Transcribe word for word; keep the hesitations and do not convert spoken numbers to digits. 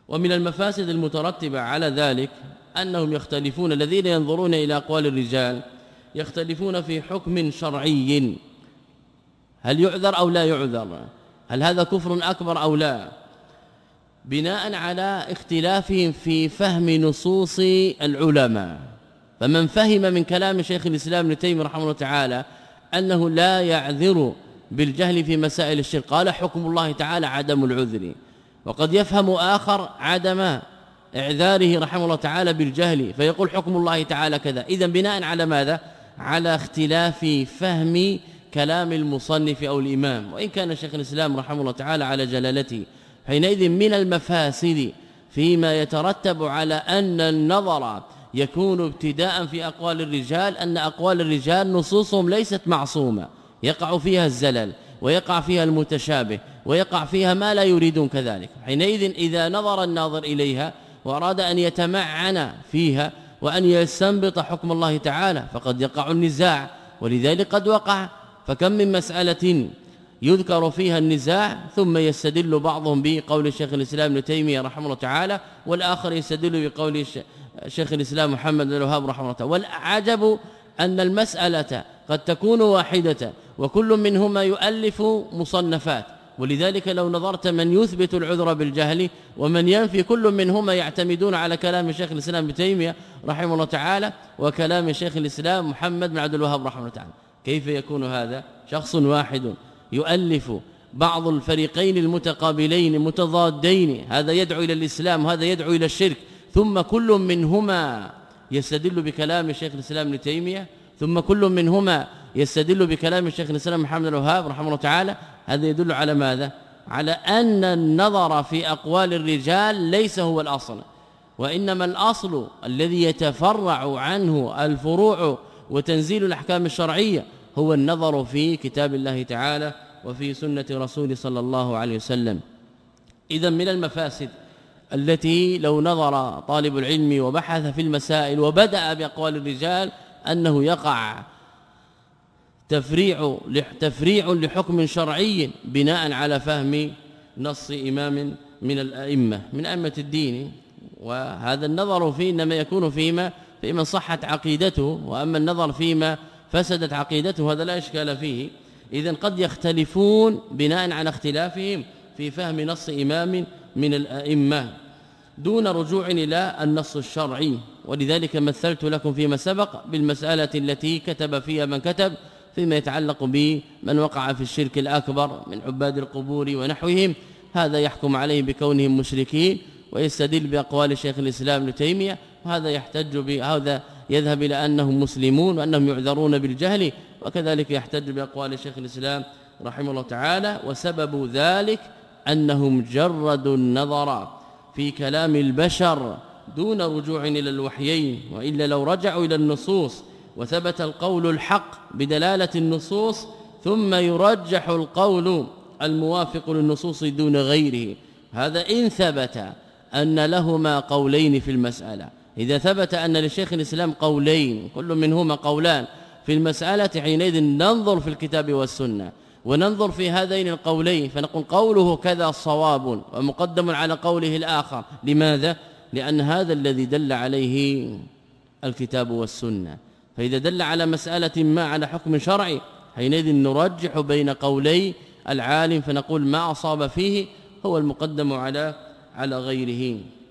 ومن المفاسد المترتبة على ذلك أنهم يختلفون، الذين ينظرون إلى أقوال الرجال يختلفون في حكم شرعي، هل يعذر أو لا يعذر، هل هذا كفر أكبر أو لا، بناء على اختلافهم في فهم نصوص العلماء. فمن فهم من كلام شيخ الإسلام ابن تيمية رحمه الله تعالى أنه لا يعذر بالجهل في مسائل الشرك قال حكم الله تعالى عدم العذر، وقد يفهم آخر عدم إعذاره رحمه الله تعالى بالجهل فيقول حكم الله تعالى كذا. إذن بناء على ماذا؟ على اختلاف فهم كلام المصنف أو الإمام، وإن كان شيخ الإسلام رحمه الله تعالى على جلالته. حينئذ من المفاسد فيما يترتب على أن النظر يكون ابتداء في أقوال الرجال أن أقوال الرجال نصوصهم ليست معصومة، يقع فيها الزلل ويقع فيها المتشابه ويقع فيها ما لا يريدون كذلك. حينئذ إذا نظر الناظر إليها وأراد أن يتمعن فيها وأن يستنبط حكم الله تعالى فقد يقع النزاع، ولذلك قد وقع. فكم من مسألة يذكر فيها النزاع ثم يستدل بعضهم بقول شيخ الإسلام ابن تيمية رحمه الله تعالى، والآخر يستدل بقول شيخ الإسلام محمد بن الوهاب رحمه الله تعالى. والعجب أن المسألة قد تكون واحدة وكل منهما يؤلف مصنفات، ولذلك لو نظرت من يثبت العذر بالجهل ومن ينفي كل منهما يعتمدون على كلام شيخ الإسلام ابن تيمية رحمه الله تعالى وكلام شيخ الإسلام محمد بن عبد الوهاب رحمه الله تعالى. كيف يكون هذا؟ شخص واحد يؤلف بعض الفريقين المتقابلين المتضادين، هذا يدعو إلى الإسلام وهذا يدعو إلى الشرك، ثم كل منهما يستدل بكلام شيخ الإسلام ابن تيمية، ثم كل منهما يستدل بكلام شيخ الإسلام محمد بن الوهاب رحمه الله تعالى. هذا يدل على ماذا؟ على أن النظر في أقوال الرجال ليس هو الأصل، وإنما الأصل الذي يتفرع عنه الفروع وتنزيل الأحكام الشرعية هو النظر في كتاب الله تعالى وفي سنة رسول صلى الله عليه وسلم. إذن من المفاسد التي لو نظر طالب العلم وبحث في المسائل وبدأ بأقوال الرجال أنه يقع تفريع تفريع لحكم شرعي بناء على فهم نص إمام من الأئمة من أئمة الدين، وهذا النظر فيه إنما يكون فيما فيما صحت عقيدته، وأما النظر فيما فسدت عقيدته هذا لا إشكال فيه. إذن قد يختلفون بناء على اختلافهم في فهم نص إمام من الأئمة دون رجوع إلى النص الشرعي. ولذلك مثلت لكم فيما سبق بالمسألة التي كتب فيها من كتب فيما يتعلق بمن وقع في الشرك الأكبر من عباد القبور ونحوهم، هذا يحكم عليهم بكونهم مشركين ويستدل بأقوال شيخ الإسلام ابن تيمية، وهذا يحتج بهذا يذهب إلى أنهم مسلمون وأنهم يعذرون بالجهل، وكذلك يحتج بأقوال شيخ الإسلام رحمه الله تعالى. وسبب ذلك أنهم جردوا النظر في كلام البشر دون رجوع إلى الوحيين، وإلا لو رجعوا إلى النصوص وثبت القول الحق بدلالة النصوص ثم يرجح القول الموافق للنصوص دون غيره، هذا إن ثبت أن لهما قولين في المسألة. إذا ثبت أن لشيخ الإسلام قولين كل منهما قولان في المسألة حينئذ ننظر في الكتاب والسنة وننظر في هذين القولين فنقول قوله كذا صواب ومقدم على قوله الآخر. لماذا؟ لأن هذا الذي دل عليه الكتاب والسنة. فإذا دل على مسألة ما على حكم شرعي حينئذ نرجح بين قولي العالم فنقول ما أصاب فيه هو المقدم على على غيره.